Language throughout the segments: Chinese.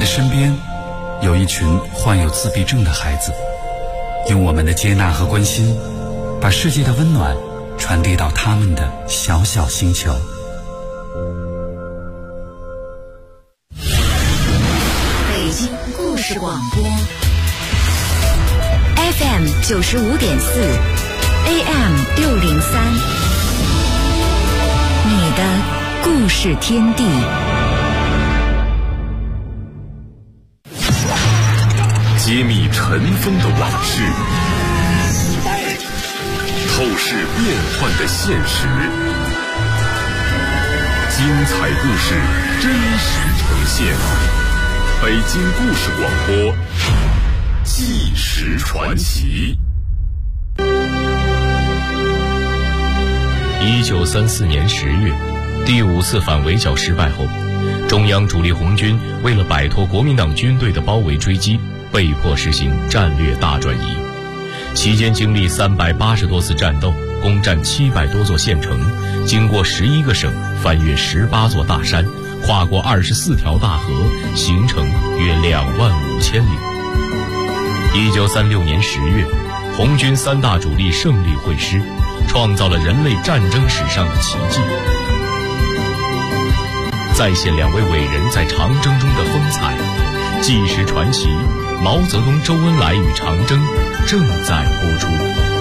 的身边有一群患有自闭症的孩子，用我们的接纳和关心，把世界的温暖传递到他们的小小星球。 北京故事广播 FM 95.4 AM 603，你的故事天地。 揭秘尘封的往事，透视变幻的现实，精彩故事真实呈现。北京故事广播，纪实传奇。 1934年10月，第5次反围剿失败后，中央主力红军为了摆脱国民党军队的包围追击，被迫实行战略大转移。期间经历380多次战斗，攻占700多座县城，经过11个省，翻越18座大山，跨过24条大河，行程约25000里。1936年10月，红军3大主力胜利会师，创造了人类战争史上的奇迹，再现2位伟人在长征中的风采。纪实传奇，毛泽东、周恩来与长征正在播出。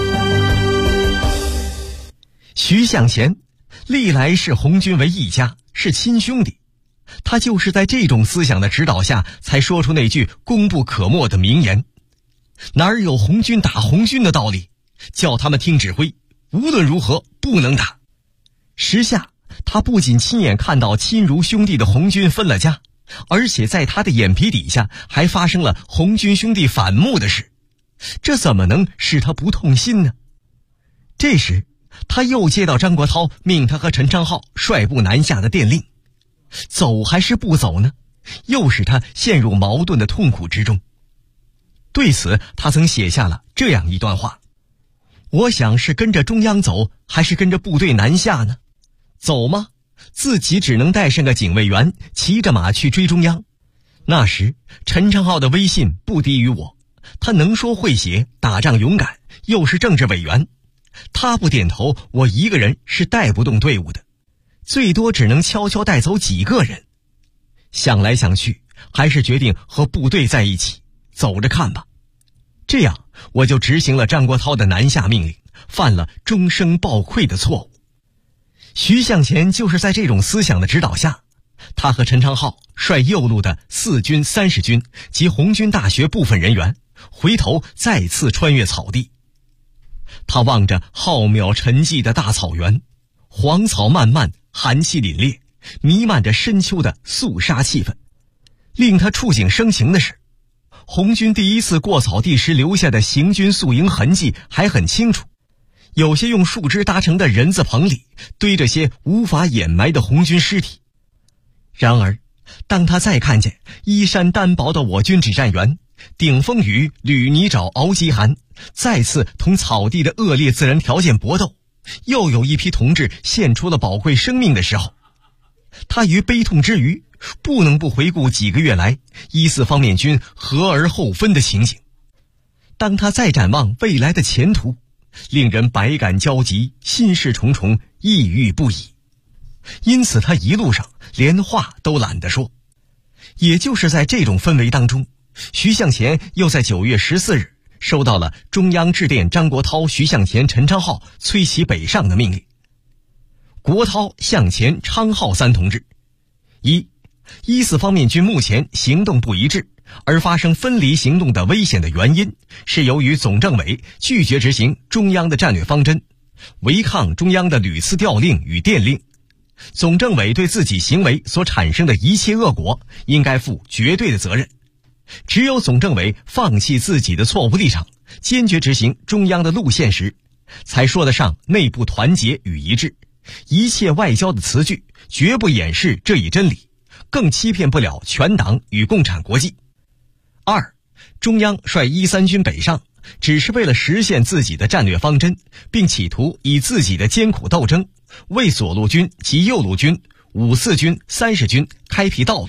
徐向前历来视红军为一家，是亲兄弟。他就是在这种思想的指导下，才说出那句功不可没的名言：哪儿有红军打红军的道理？叫他们听指挥，无论如何不能打。时下他不仅亲眼看到亲如兄弟的红军分了家，而且在他的眼皮底下还发生了红军兄弟反目的事，这怎么能使他不痛心呢？这时他又接到张国焘命他和陈昌浩率部南下的电令，走还是不走呢？又使他陷入矛盾的痛苦之中。对此他曾写下了这样一段话：我想是跟着中央走，还是跟着部队南下呢？走吗？自己只能带上个警卫员，骑着马去追中央。那时陈昌浩的威信不低于我，他能说会写，打仗勇敢，又是政治委员。他不点头，我一个人是带不动队伍的，最多只能悄悄带走几个人。想来想去，还是决定和部队在一起，走着看吧。这样我就执行了张国焘的南下命令，犯了终生抱愧的错误。徐向前就是在这种思想的指导下，他和陈昌浩率右路的4军、30军及红军大学部分人员，回头再次穿越草地。他望着浩渺沉寂的大草原，黄草漫漫，寒气凛冽，弥漫着深秋的肃杀气氛。令他触景生情的是，红军第一次过草地时留下的行军宿营痕迹还很清楚，有些用树枝搭成的人字棚里堆着些无法掩埋的红军尸体。然而当他再看见衣衫单薄的我军指战员顶风雨、履泥沼、熬饥寒，再次同草地的恶劣自然条件搏斗，又有一批同志献出了宝贵生命的时候，他于悲痛之余不能不回顾几个月来14方面军合而后分的情景。当他再展望未来的前途，令人百感交集，心事重重，抑郁不已。因此他一路上连话都懒得说。也就是在这种氛围当中，徐向前又在9月14日收到了中央致电张国焘、徐向前、陈昌浩催其北上的命令。国焘、向前、昌浩3同志：一，14方面军目前行动不一致，而发生分离行动的危险的原因，是由于总政委拒绝执行中央的战略方针，违抗中央的屡次调令与电令。总政委对自己行为所产生的一切恶果，应该负绝对的责任。只有总政委放弃自己的错误立场，坚决执行中央的路线时，才说得上内部团结与一致。一切外交的词句绝不掩饰这一真理，更欺骗不了全党与共产国际。二，中央率13军北上，只是为了实现自己的战略方针，并企图以自己的艰苦斗争为左路军及右路军、54军、30军开辟道路，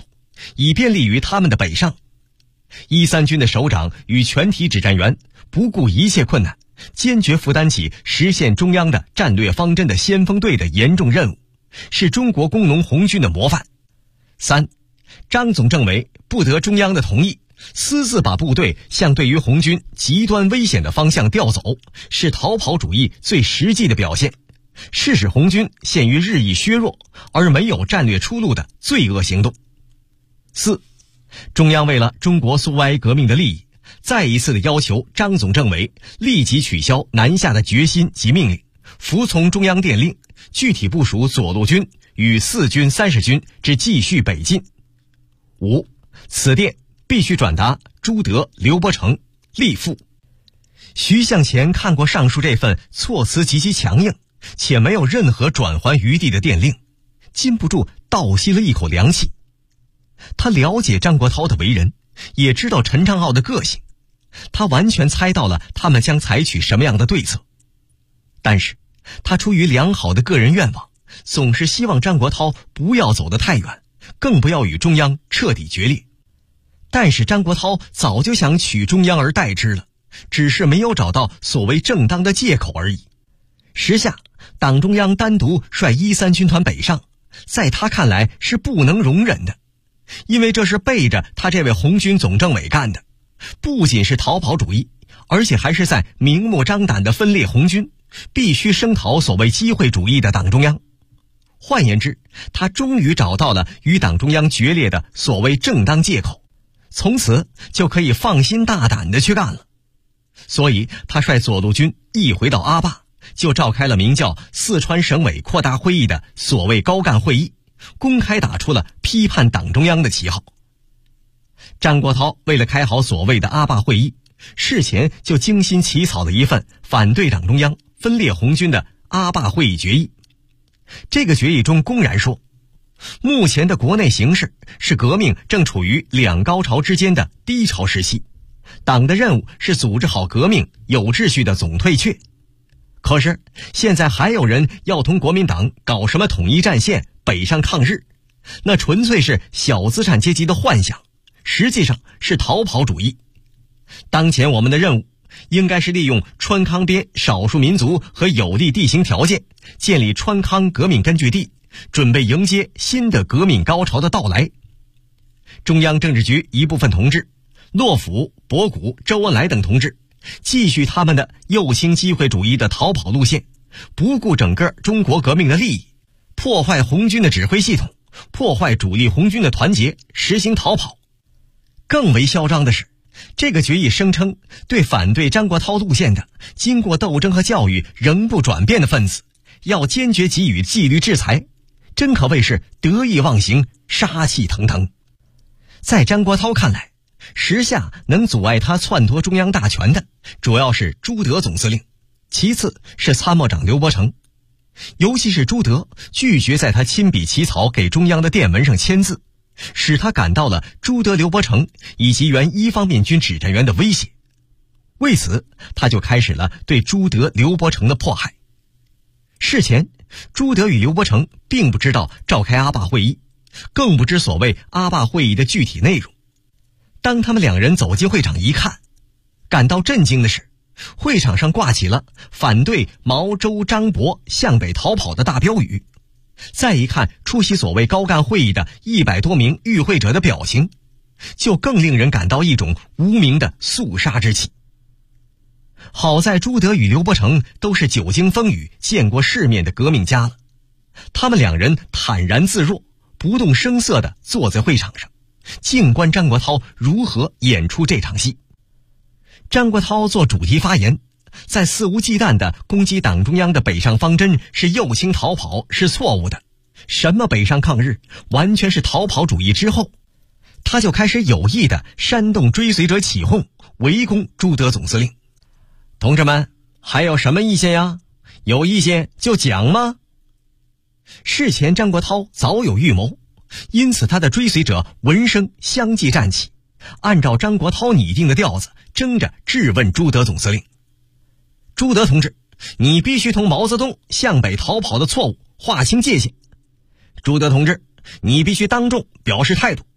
以便利于他们的北上。13军的首长与全体指战员不顾一切困难，坚决负担起实现中央的战略方针的先锋队的严重任务，是中国工农红军的模范。3. 张总政委不得中央的同意，私自把部队向对于红军极端危险的方向调走，是逃跑主义最实际的表现，是使红军陷于日益削弱而没有战略出路的罪恶行动。4. 中央为了中国苏维埃革命的利益，再一次的要求张总政委立即取消南下的决心及命令，服从中央电令，具体部署左路军与4军30军之继续北进。5. 此电必须转达朱德、刘伯承、立复。徐向前看过上述这份措辞极其强硬且没有任何转圜余地的电令，禁不住倒吸了一口凉气。他了解张国焘的为人，也知道陈昌浩的个性，他完全猜到了他们将采取什么样的对策。但是他出于良好的个人愿望，总是希望张国焘不要走得太远，更不要与中央彻底决裂。但是张国焘早就想取中央而代之了，只是没有找到所谓正当的借口而已。时下党中央单独率13军团北上，在他看来是不能容忍的，因为这是背着他这位红军总政委干的，不仅是逃跑主义，而且还是在明目张胆地分裂红军，必须声讨所谓机会主义的党中央。换言之，他终于找到了与党中央决裂的所谓正当借口，从此就可以放心大胆地去干了。所以他率左路军一回到阿坝，就召开了名叫四川省委扩大会议的所谓高干会议，公开打出了批判党中央的旗号。张国焘为了开好所谓的阿坝会议，事前就精心起草了一份反对党中央分裂红军的阿坝会议决议。这个决议中公然说，目前的国内形势是革命正处于两高潮之间的低潮时期，党的任务是组织好革命有秩序的总退却。可是现在还有人要同国民党搞什么统一战线北上抗日，那纯粹是小资产阶级的幻想，实际上是逃跑主义。当前我们的任务应该是利用川康边少数民族和有利地形条件，建立川康革命根据地，准备迎接新的革命高潮的到来。中央政治局一部分同志，骆甫、博古、周恩来等同志，继续他们的右倾机会主义的逃跑路线，不顾整个中国革命的利益，破坏红军的指挥系统，破坏主力红军的团结，实行逃跑。更为嚣张的是，这个决议声称对反对张国焘路线的经过斗争和教育仍不转变的分子，要坚决给予纪律制裁，真可谓是得意忘形，杀气腾腾。在张国焘看来，时下能阻碍他篡夺中央大权的主要是朱德总司令，其次是参谋长刘伯承。尤其是朱德拒绝在他亲笔起草给中央的电文上签字，使他感到了朱德、刘伯承以及原一方面军指战员的威胁。为此，他就开始了对朱德、刘伯承的迫害。事前，朱德与刘伯承并不知道召开阿坝会议，更不知所谓阿坝会议的具体内容。当他们两人走进会场一看，感到震惊的是，会场上挂起了反对毛、周、张伯向北逃跑的大标语。再一看出席所谓高干会议的100多名与会者的表情，就更令人感到一种无名的肃杀之气。好在朱德与刘伯承都是久经风雨、见过世面的革命家了，他们两人坦然自若，不动声色地坐在会场上，静观张国焘如何演出这场戏。张国焘做主题发言，在肆无忌惮地攻击党中央的北上方针是右倾逃跑是错误的，什么北上抗日完全是逃跑主义之后，他就开始有意地煽动追随者起哄，围攻朱德总司令。同志们，还有什么意见呀？有意见就讲吗？事前张国焘早有预谋，因此他的追随者闻声相继站起，按照张国焘拟定的调子，争着质问朱德总司令。朱德同志，你必须同毛泽东向北逃跑的错误划清界限。朱德同志，你必须当众表示态度，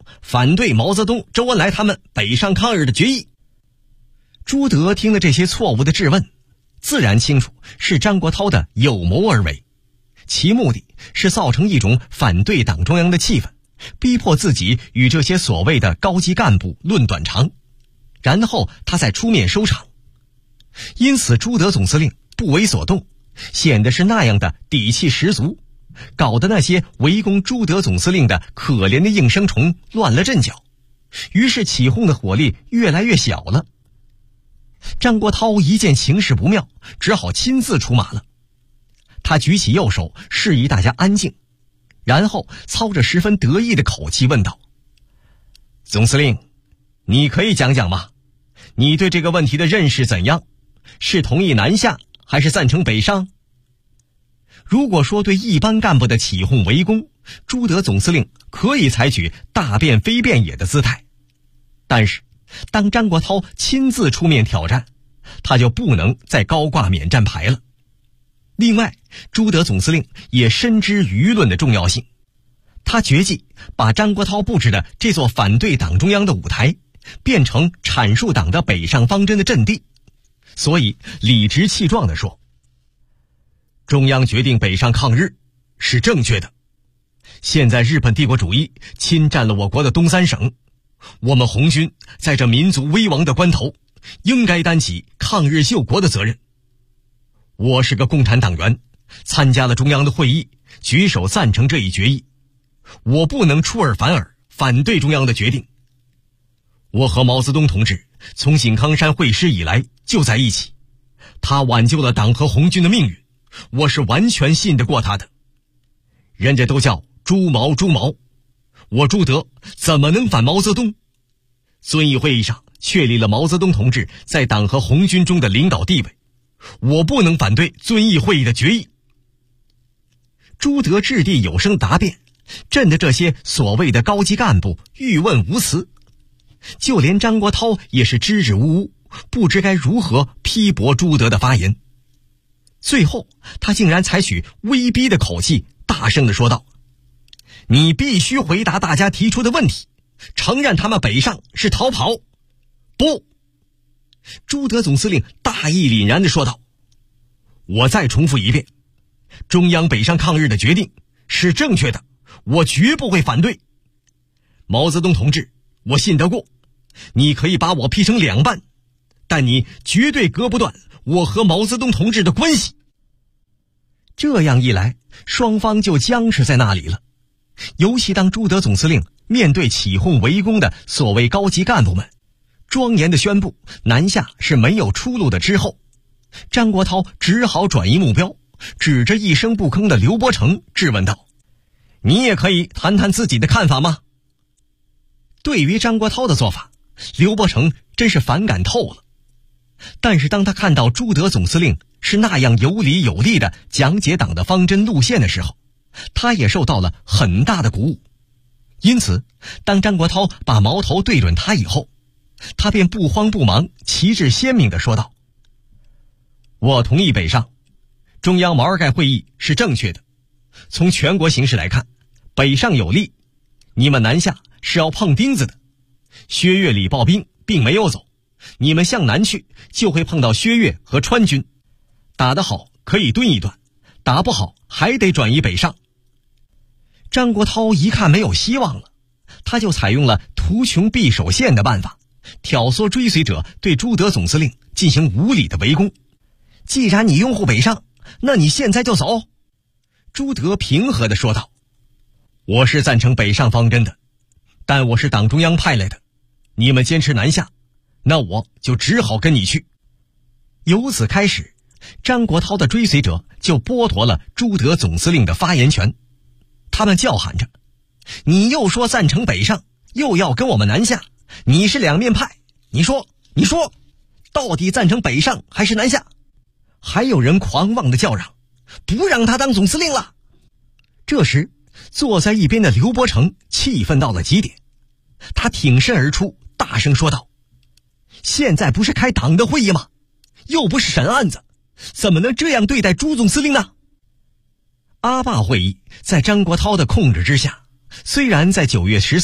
反对毛泽东、周恩来他们北上抗日的决议。朱德听了这些错误的质问，自然清楚是张国焘的有谋而为，其目的是造成一种反对党中央的气氛，逼迫自己与这些所谓的高级干部论短长，然后他再出面收场。因此朱德总司令不为所动，显得是那样的底气十足，搞得那些围攻朱德总司令的可怜的应声虫乱了阵脚，于是起哄的火力越来越小了。张国焘一见情势不妙，只好亲自出马了。他举起右手示意大家安静，然后操着十分得意的口气问道：总司令，你可以讲讲吗？你对这个问题的认识怎样？是同意南下还是赞成北上？如果说对一般干部的起哄围攻，朱德总司令可以采取大变非变也的姿态，但是当张国焘亲自出面挑战，他就不能再高挂免战牌了。另外，朱德总司令也深知舆论的重要性，他决计把张国焘布置的这座反对党中央的舞台变成阐述党的北上方针的阵地，所以理直气壮地说：中央决定北上抗日是正确的，现在日本帝国主义侵占了我国的东三省，我们红军在这民族危亡的关头应该担起抗日救国的责任。我是个共产党员，参加了中央的会议，举手赞成这一决议，我不能出尔反尔反对中央的决定。我和毛泽东同志从井冈山会师以来就在一起，他挽救了党和红军的命运，我是完全信得过他的。人家都叫朱毛朱毛，我朱德怎么能反毛泽东？遵义会议上确立了毛泽东同志在党和红军中的领导地位，我不能反对遵义会议的决议。朱德掷地有声答辩，震得这些所谓的高级干部欲问无辞，就连张国焘也是支支吾吾，不知该如何批驳朱德的发言。最后他竟然采取威逼的口气，大声地说道：你必须回答大家提出的问题，承认他们北上是逃跑。不！朱德总司令大义凛然地说道：我再重复一遍，中央北上抗日的决定是正确的，我绝不会反对。毛泽东同志，我信得过，你可以把我劈成两半，但你绝对割不断我和毛泽东同志的关系。这样一来，双方就僵持在那里了。尤其当朱德总司令面对起哄围攻的所谓高级干部们，庄严地宣布南下是没有出路的之后，张国焘只好转移目标，指着一声不吭的刘伯承质问道：你也可以谈谈自己的看法吗？对于张国焘的做法，刘伯承真是反感透了。但是当他看到朱德总司令是那样有理有力地讲解党的方针路线的时候，他也受到了很大的鼓舞。因此当张国焘把矛头对准他以后，他便不慌不忙，旗帜鲜明地说道：我同意北上，中央毛尔盖会议是正确的，从全国形势来看，北上有利，你们南下是要碰钉子的。薛岳礼炮兵并没有走，你们向南去就会碰到薛岳和川军，打得好可以蹲一段，打不好还得转移北上。张国焘一看没有希望了，他就采用了图穷匕首现的办法，挑唆追随者对朱德总司令进行无理的围攻。既然你拥护北上，那你现在就走。朱德平和地说道：我是赞成北上方针的，但我是党中央派来的，你们坚持南下，那我就只好跟你去。由此开始，张国焘的追随者就剥夺了朱德总司令的发言权。他们叫喊着：你又说赞成北上，又要跟我们南下，你是两面派，你说到底赞成北上还是南下？还有人狂妄地叫嚷：不让他当总司令了。这时坐在一边的刘伯承气愤到了极点，他挺身而出，大声说道：现在不是开党的会议吗？又不是审案子，怎么能这样对待朱总司令呢？阿坝会议在张国焘的控制之下，虽然在9月14日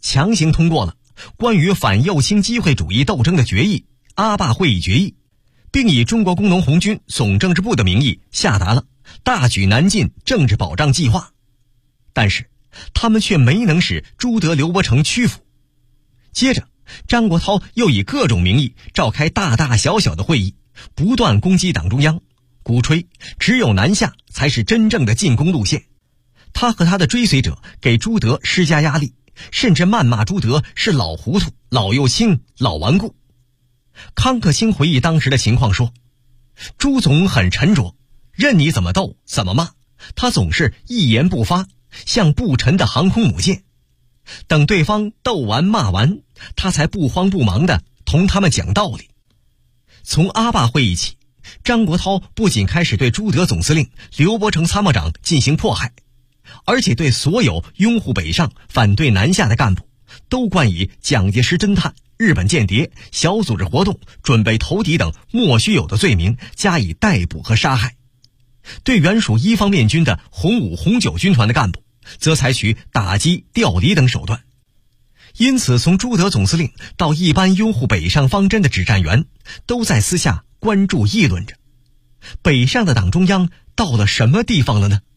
强行通过了关于反右倾机会主义斗争的决议——阿坝会议决议，并以中国工农红军总政治部的名义下达了大举南进政治保障计划。但是他们却没能使朱德、刘伯承屈服。接着张国焘又以各种名义召开大大小小的会议，不断攻击党中央，鼓吹只有南下才是真正的进攻路线。他和他的追随者给朱德施加压力，甚至谩骂朱德是老糊涂、老右倾、老顽固。康克兴回忆当时的情况说，朱总很沉着，任你怎么斗怎么骂，他总是一言不发，像不沉的航空母舰。等对方斗完骂完，他才不慌不忙地同他们讲道理。从阿坝会议起，张国焘不仅开始对朱德总司令、刘伯承参谋长进行迫害，而且对所有拥护北上、反对南下的干部都冠以蒋介石侦探、日本间谍、小组织活动、准备投敌等莫须有的罪名加以逮捕和杀害。对原属一方面军的红五、红九军团的干部，则采取打击、调离等手段。因此，从朱德总司令到一般拥护北上方针的指战员，都在私下关注议论着，北上的党中央到了什么地方了呢？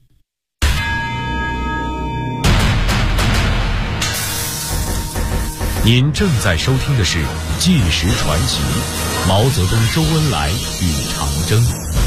您正在收听的是《纪实传奇》，毛泽东、周恩来与长征。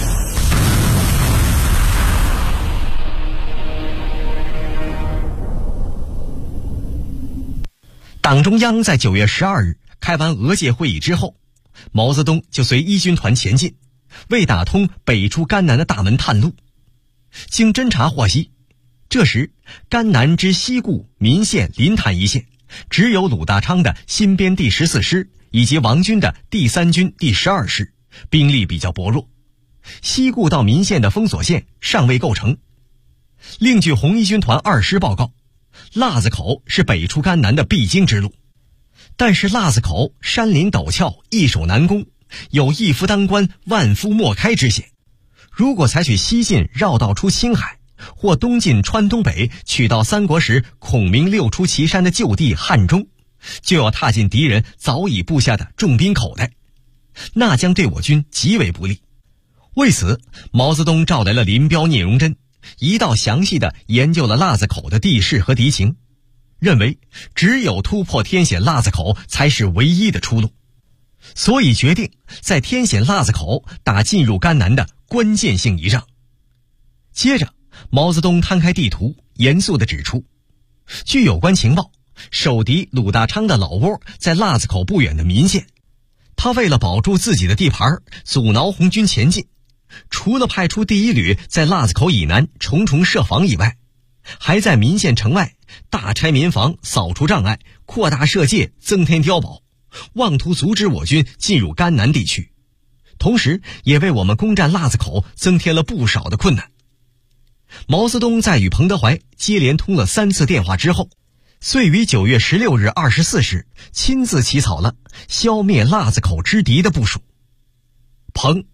党中央在9月12日开完俄界会议之后，毛泽东就随一军团前进，为打通北出甘南的大门探路。经侦查获悉，这时甘南之西固、岷县、临潭一线只有鲁大昌的新编第14师以及王军的第3军第12师，兵力比较薄弱。西固到岷县的封锁线尚未构成。另据红一军团2师报告，腊子口是北出甘南的必经之路，但是腊子口山林陡峭，易守难攻，有一夫当关，万夫莫开之险。如果采取西进绕道出青海，或东进川东北，取到三国时孔明六出祁山的旧地汉中，就要踏进敌人早已布下的重兵口袋，那将对我军极为不利。为此，毛泽东召来了林彪、聂荣臻，一道详细地研究了腊子口的地势和敌情，认为只有突破天险腊子口才是唯一的出路，所以决定在天险腊子口打进入甘南的关键性一仗。接着，毛泽东摊开地图，严肃地指出，据有关情报，守敌鲁大昌的老窝在腊子口不远的岷县，他为了保住自己的地盘，阻挠红军前进，除了派出第1旅在腊子口以南重重设防以外，还在岷县城外大拆民房，扫除障碍，扩大射界，增添碉堡，妄图阻止我军进入甘南地区，同时也为我们攻占腊子口增添了不少的困难。毛泽东在与彭德怀接连通了3次电话之后，遂于9月16日24时亲自起草了消灭腊子口之敌的部署。彭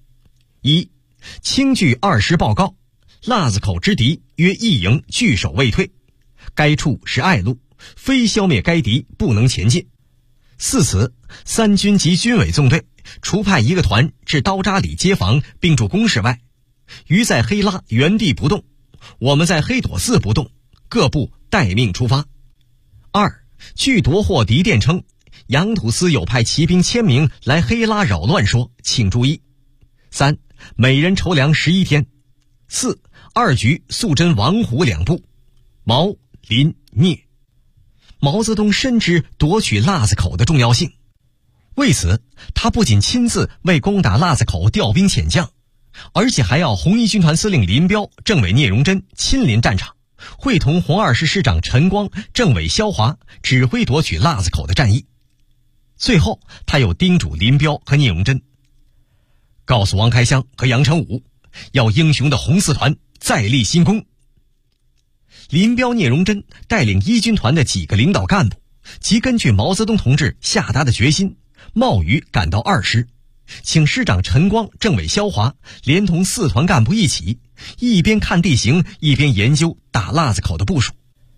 1，清据2师报告，腊子口之敌约1营据守未退，该处是隘路，非消灭该敌不能前进。4此3军及军委纵队除派1个团至刀扎里接防并驻工事外，余在黑拉原地不动，我们在黑垛寺不动，各部待命出发。2，据夺获敌电称，杨土司有派骑兵1000名来黑拉扰乱说，请注意。3，每人筹粮11天。4，二局肃侦王虎2部，毛、林、聂。毛泽东深知夺取腊子口的重要性，为此他不仅亲自为攻打腊子口调兵遣将，而且还要红一军团司令林彪、政委聂荣臻亲临战场，会同红2师师长陈光、政委萧华指挥夺取腊子口的战役。最后他又叮嘱林彪和聂荣臻，告诉王开湘和杨成武，要英雄的红四团再立新功。林彪、聂荣臻带领一军团的几个领导干部，即根据毛泽东同志下达的决心，冒雨赶到2师，请师长陈光、政委萧华连同4团干部一起，一边看地形，一边研究打腊子口的部署。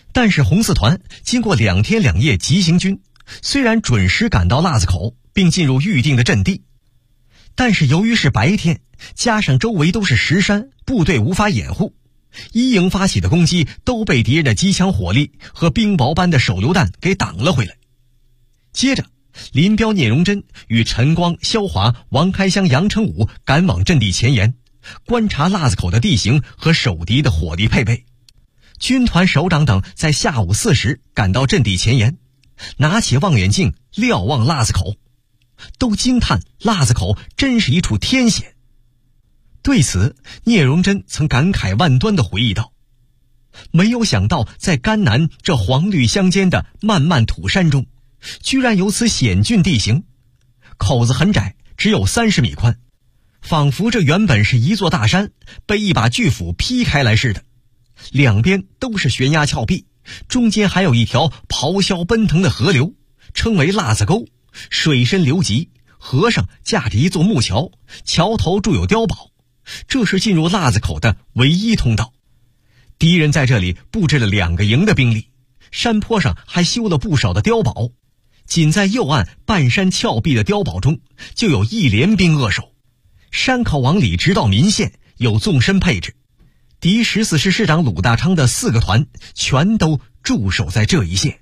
但是红四团经过2天2夜急行军，虽然准时赶到腊子口并进入预定的阵地，但是由于是白天，加上周围都是石山，部队无法掩护，一营发起的攻击都被敌人的机枪火力和冰雹般的手榴弹给挡了回来。接着林彪、聂荣臻与陈光、萧华、王开湘、杨成武赶往阵地前沿，观察腊子口的地形和守敌的火力配备。军团首长等在下午4时赶到阵地前沿，拿起望远镜瞭望腊子口，都惊叹腊子口真是一处天险。对此，聂荣臻曾感慨万端地回忆道：没有想到在甘南这黄绿相间的漫漫土山中，居然有此险峻地形，口子很窄，只有30米宽，仿佛这原本是一座大山被一把巨斧劈开来似的，两边都是悬崖峭壁，中间还有一条咆哮奔腾的河流，称为腊子沟，水深流急，河上架着一座木桥，桥头筑有碉堡，这是进入腊子口的唯一通道。敌人在这里布置了2个营的兵力，山坡上还修了不少的碉堡，仅在右岸半山峭壁的碉堡中就有1连兵扼守，山口往里直到民县有纵深配置，敌14师师长鲁大昌的4个团全都驻守在这一线。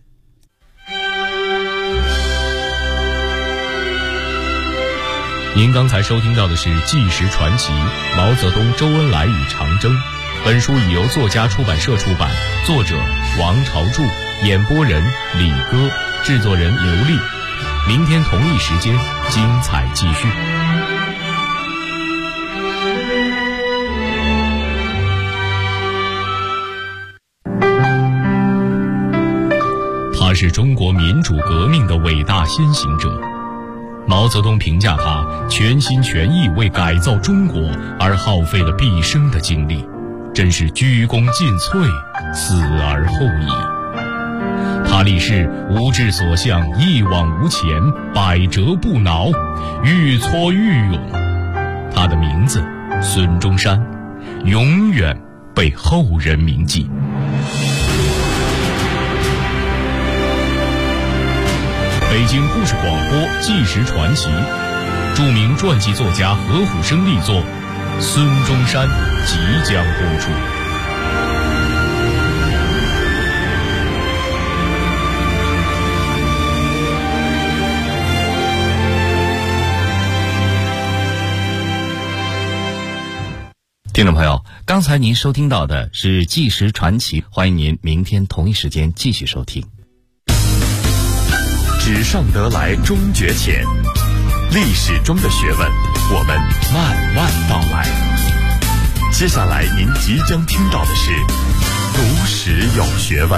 您刚才收听到的是《纪实传奇》毛泽东、周恩来与长征。本书已由作家出版社出版，作者王朝柱，演播人李歌，制作人刘丽。明天同一时间，精彩继续。他是中国民主革命的伟大先行者。毛泽东评价他全心全意为改造中国而耗费了毕生的精力，真是鞠躬尽瘁，死而后已。他立誓无志所向，一往无前，百折不挠，愈挫愈勇。他的名字孙中山永远被后人铭记。北京故事广播纪实传奇，著名传记作家何虎生力作《孙中山》即将播出。 听众朋友，刚才您收听到的是纪实传奇，欢迎您明天同一时间继续收听。 纸上得来终觉浅，历史中的学问，我们慢慢道来。接下来您即将听到的是读史有学问。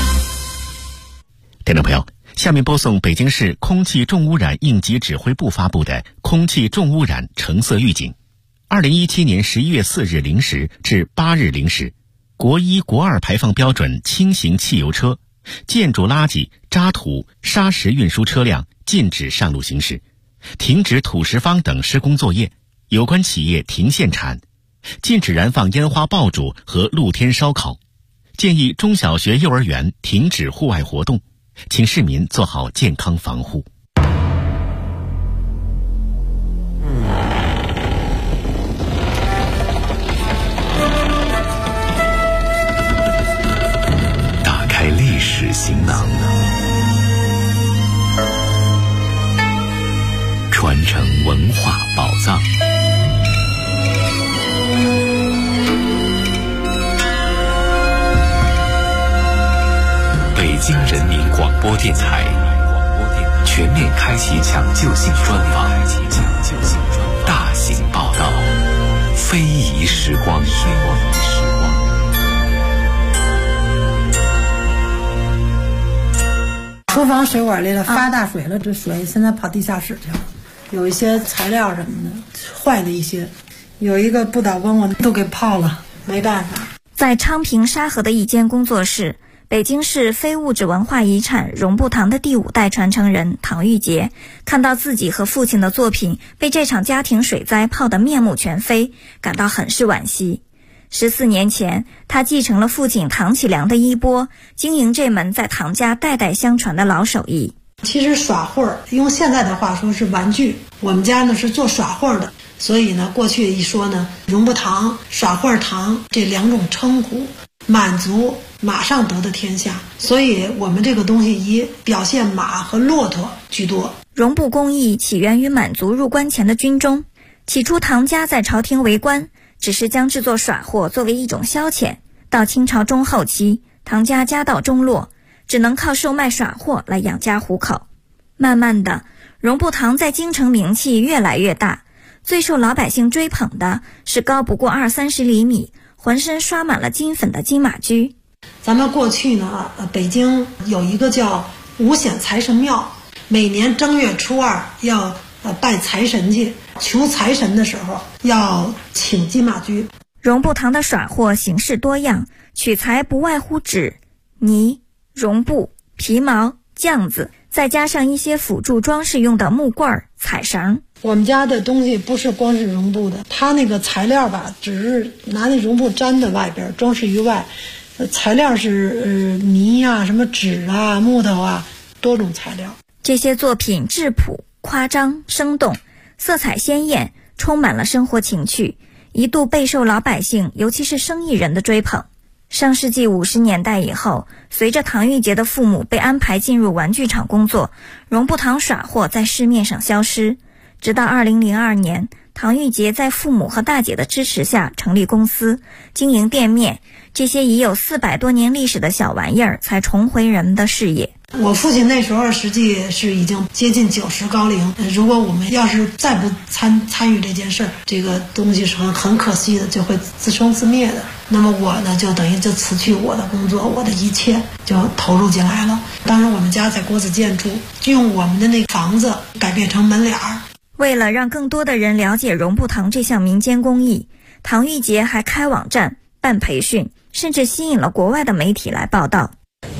听众朋友，下面播送北京市空气重污染应急指挥部发布的空气重污染橙色预警。2017年11月4日0时至8日0时，国1、国2排放标准轻型汽油车、建筑垃圾、渣土、砂石运输车辆禁止上路行驶，停止土石方等施工作业，有关企业停限产，禁止燃放烟花爆竹和露天烧烤，建议中小学、幼儿园停止户外活动，请市民做好健康防护。 打开历史行囊，传承文化宝藏。北京人民广播电台全面开启抢救性专访，大型报道，非遗时光。 厨房水管里头发大水了，这水现在跑地下室去了，有一些材料什么的坏的一些，有一个不倒翁我都给泡了，没办法。 在昌平沙河的一间工作室，北京市非物质文化遗产荣步堂的第5代传承人唐玉杰看到自己和父亲的作品被这场家庭水灾泡得面目全非，感到很是惋惜。 14年前，他继承了父亲唐启良的衣钵，经营这门在唐家代代相传的老手艺。 其实耍会儿，用现在的话说是玩具，我们家呢是做耍会儿的，所以呢，过去一说呢，荣不堂、耍会儿堂这2种称呼，满族马上得的天下，所以我们这个东西以表现马和骆驼居多。 绒布工艺起源于满族入关前的军中，起初唐家在朝廷为官，只是将制作耍货作为一种消遣。到清朝中后期，唐家家道中落，只能靠售卖耍货来养家糊口。慢慢的，荣不堂在京城名气越来越大，最受老百姓追捧的是高不过20-30厘米，浑身刷满了金粉的金马驹。 咱们过去呢，北京有一个叫五显财神庙，每年正月初2要拜财神去，求财神的时候要请金马驹。 荣不堂的耍货形式多样，取材不外乎纸、泥、绒布、皮毛、酱子，再加上一些辅助装饰用的木棍、彩绳。 我们家的东西不是光是绒布的，它那个材料吧，只是拿那绒布粘在外边，装饰于外。材料是泥啊、什么纸啊、木头啊，多种材料。 这些作品质朴、夸张、生动，色彩鲜艳，充满了生活情趣，一度备受老百姓，尤其是生意人的追捧。上世纪50年代以后，随着唐玉洁的父母被安排进入玩具厂工作，荣不堂耍货在市面上消失。直到2002年，唐玉洁在父母和大姐的支持下成立公司，经营店面，这些已有400多年历史的小玩意儿才重回人们的视野。 我父亲那时候实际是已经接近90高龄，如果我们要是再不参与这件事儿，这个东西是很可惜的，就会自生自灭的。那么我呢，就等于就辞去我的工作，我的一切就投入进来了。当时我们家在国子监住，就用我们的那个房子改变成门脸儿。 为了让更多的人了解荣不堂这项民间工艺，唐玉洁还开网站、办培训，甚至吸引了国外的媒体来报道。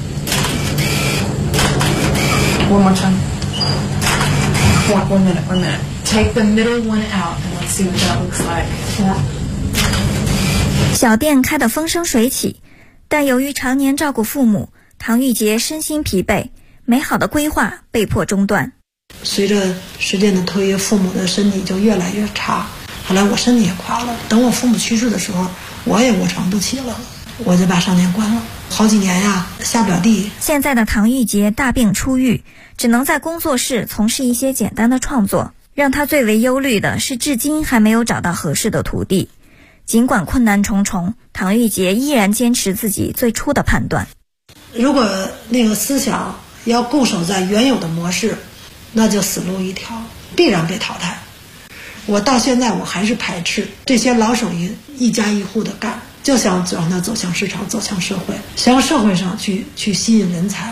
One more time. One minute. Take the middle one out and let's see what that looks like. Yeah. 小店开得风生水起，但由于常年照顾父母，唐玉洁身心疲惫，美好的规划被迫中断。 随着时间的推移，父母的身体就越来越差，后来我身体也垮了。等我父母去世的时候，我也卧床不起了，我就把商店关了。好几年呀，下不了地。 现在的唐玉洁大病初愈，只能在工作室从事一些简单的创作。让他最为忧虑的是，至今还没有找到合适的徒弟。尽管困难重重，唐玉洁依然坚持自己最初的判断。 如果那个思想要固守在原有的模式，那就死路一条，必然被淘汰。我到现在我还是排斥这些老手艺一家一户的干，就想让它走向市场，走向社会，向社会上去吸引人才。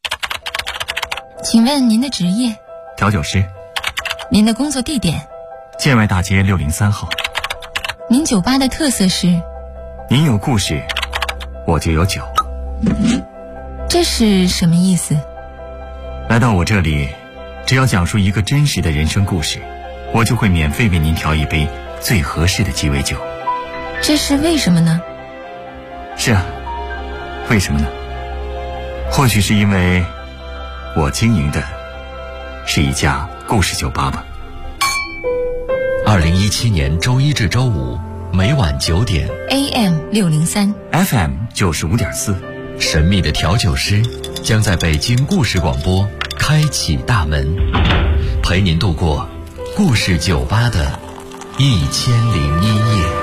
请问您的职业？ 调酒师。 您的工作地点？ 建外大街603号。 您酒吧的特色是？ 您有故事，我就有酒。 这是什么意思？ 来到我这里，只要讲述一个真实的人生故事，我就会免费为您调一杯最合适的鸡尾酒。 这是为什么呢？ 是啊，为什么呢？或许是因为我经营的是一家故事酒吧吧。 2017年周一至周五每晚9点 AM 603 FM 95.4， 神秘的调酒师将在北京故事广播开启大门，陪您度过故事酒吧的1001夜。